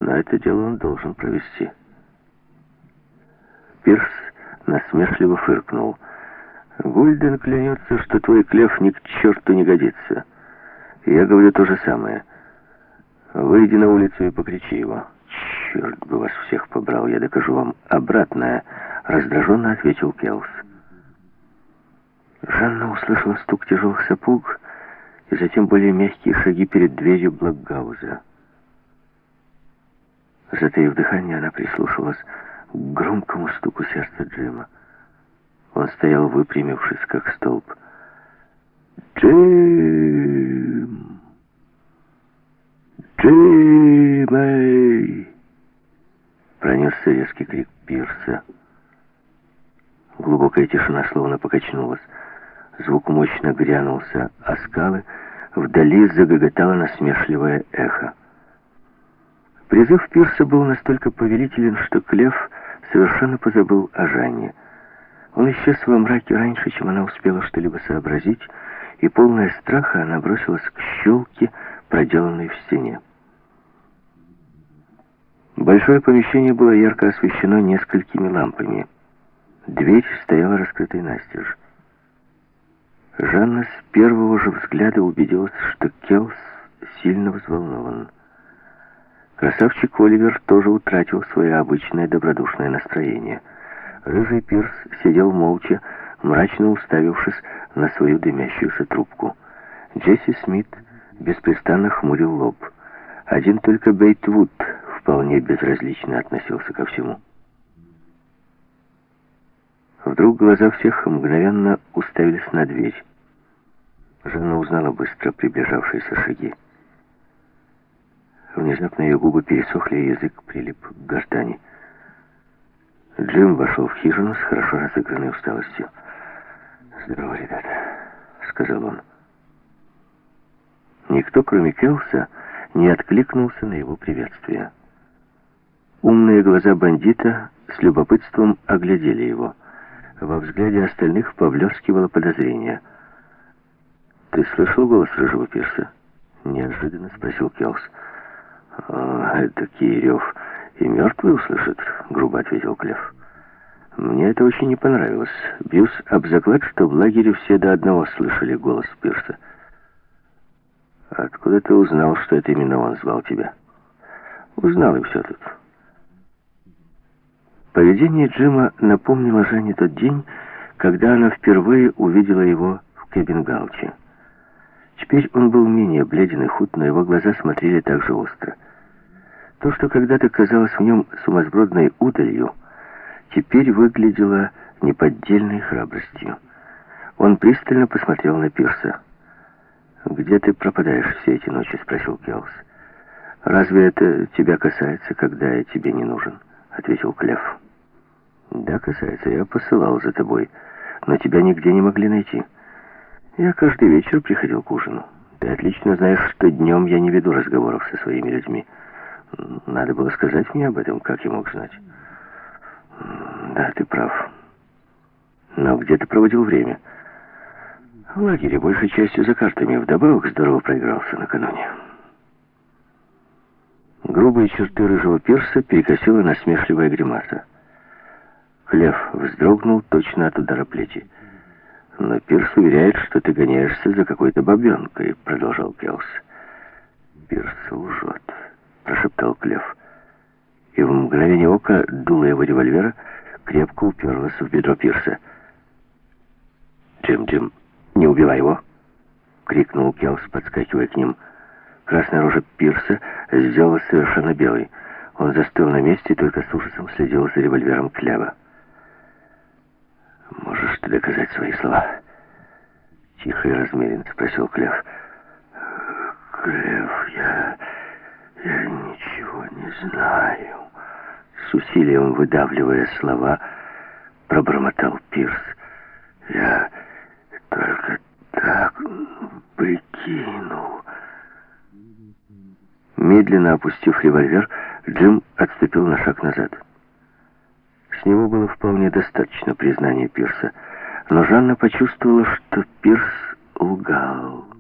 но это дело он должен провести. Пирс насмешливо фыркнул. Гульден клянется, что твой Клев ни к черту не годится. И я говорю то же самое. Выйди на улицу и покричи его. Черт бы вас всех побрал, я докажу вам обратное, раздраженно ответил Келс. Жанна услышала стук тяжелых сапог и затем более мягкие шаги перед дверью Блокгауза. Затаив дыхание, она прислушалась к громкому стуку сердца Джима. Он стоял, выпрямившись, как столб. «Джим! Джимэй!» Пронесся резкий крик Пирса. Глубокая тишина словно покачнулась. Звук мощно грянулся о скалы. Вдали загоготало насмешливое эхо. Призыв Пирса был настолько повелителен, что Клев совершенно позабыл о Жанне. Он исчез во мраке раньше, чем она успела что-либо сообразить, и, полная страха, она бросилась к щелке, проделанной в стене. Большое помещение было ярко освещено несколькими лампами. Дверь стояла раскрытой настежь. Жанна с первого же взгляда убедилась, что Келс сильно взволнован. Красавчик Оливер тоже утратил свое обычное добродушное настроение. Рыжий Пирс сидел молча, мрачно уставившись на свою дымящуюся трубку. Джесси Смит беспрестанно хмурил лоб. Один только Бейтвуд вполне безразлично относился ко всему. Вдруг глаза всех мгновенно уставились на дверь. Жанна узнала быстро приближавшиеся шаги. Внезапно ее губы пересохли, и язык прилип к гортани. Джим вошел в хижину с хорошо разыгранной усталостью. «Здорово, ребята», — сказал он. Никто, кроме Келса, не откликнулся на его приветствие. Умные глаза бандита с любопытством оглядели его. Во взгляде остальных поблескивало подозрение. «Ты слышал голос рыжего Пирса?» — неожиданно спросил Келс. «Эдакий рев и мертвый услышит», — грубо ответил Клев. «Мне это очень не понравилось. Бьюсь об заклад, что в лагере все до одного слышали голос Пирса». «Откуда ты узнал, что это именно он звал тебя?» «Узнал, и все тут». Поведение Джима напомнило Жанне тот день, когда она впервые увидела его в Кебенгалче. Теперь он был менее бледен и худ, но его глаза смотрели так же остро. То, что когда-то казалось в нем сумасбродной удалью, теперь выглядело неподдельной храбростью. Он пристально посмотрел на Пирса. «Где ты пропадаешь все эти ночи?» — спросил Келс. «Разве это тебя касается, когда я тебе не нужен?» — ответил Клев. «Да, касается. Я посылал за тобой, но тебя нигде не могли найти. Я каждый вечер приходил к ужину. Ты отлично знаешь, что днем я не веду разговоров со своими людьми. Надо было сказать мне об этом, как я мог знать?» «Да, ты прав. Но где ты проводил время?» «В лагере, большей частью за картами. Вдобавок здорово проигрался накануне». Грубые черты рыжего Пирса перекосила насмешливая гримаса. Клев вздрогнул точно от удара плети. «Но Пирс уверяет, что ты гоняешься за какой-то бабенкой», — продолжал Келс. «Пирс лжет», — прошептал Клев. И в мгновение ока дуло его револьвера крепко уперлось в бедро Пирса. «Джим, не убивай его!» — крикнул Келс, подскакивая к ним. Красная рожа Пирса сделалась совершенно белой. Он застыл на месте и только с ужасом следил за револьвером Клева. «Можешь ты доказать свои слова?» Тихо и размеренно спросил Клев. «Клев, я ничего не знаю». С усилием выдавливая слова, пробормотал Пирс. «Я только так прикинул». Медленно опустив револьвер, Джим отступил на шаг назад. С него было вполне достаточно признания Пирса, но Жанна почувствовала, что Пирс лгал.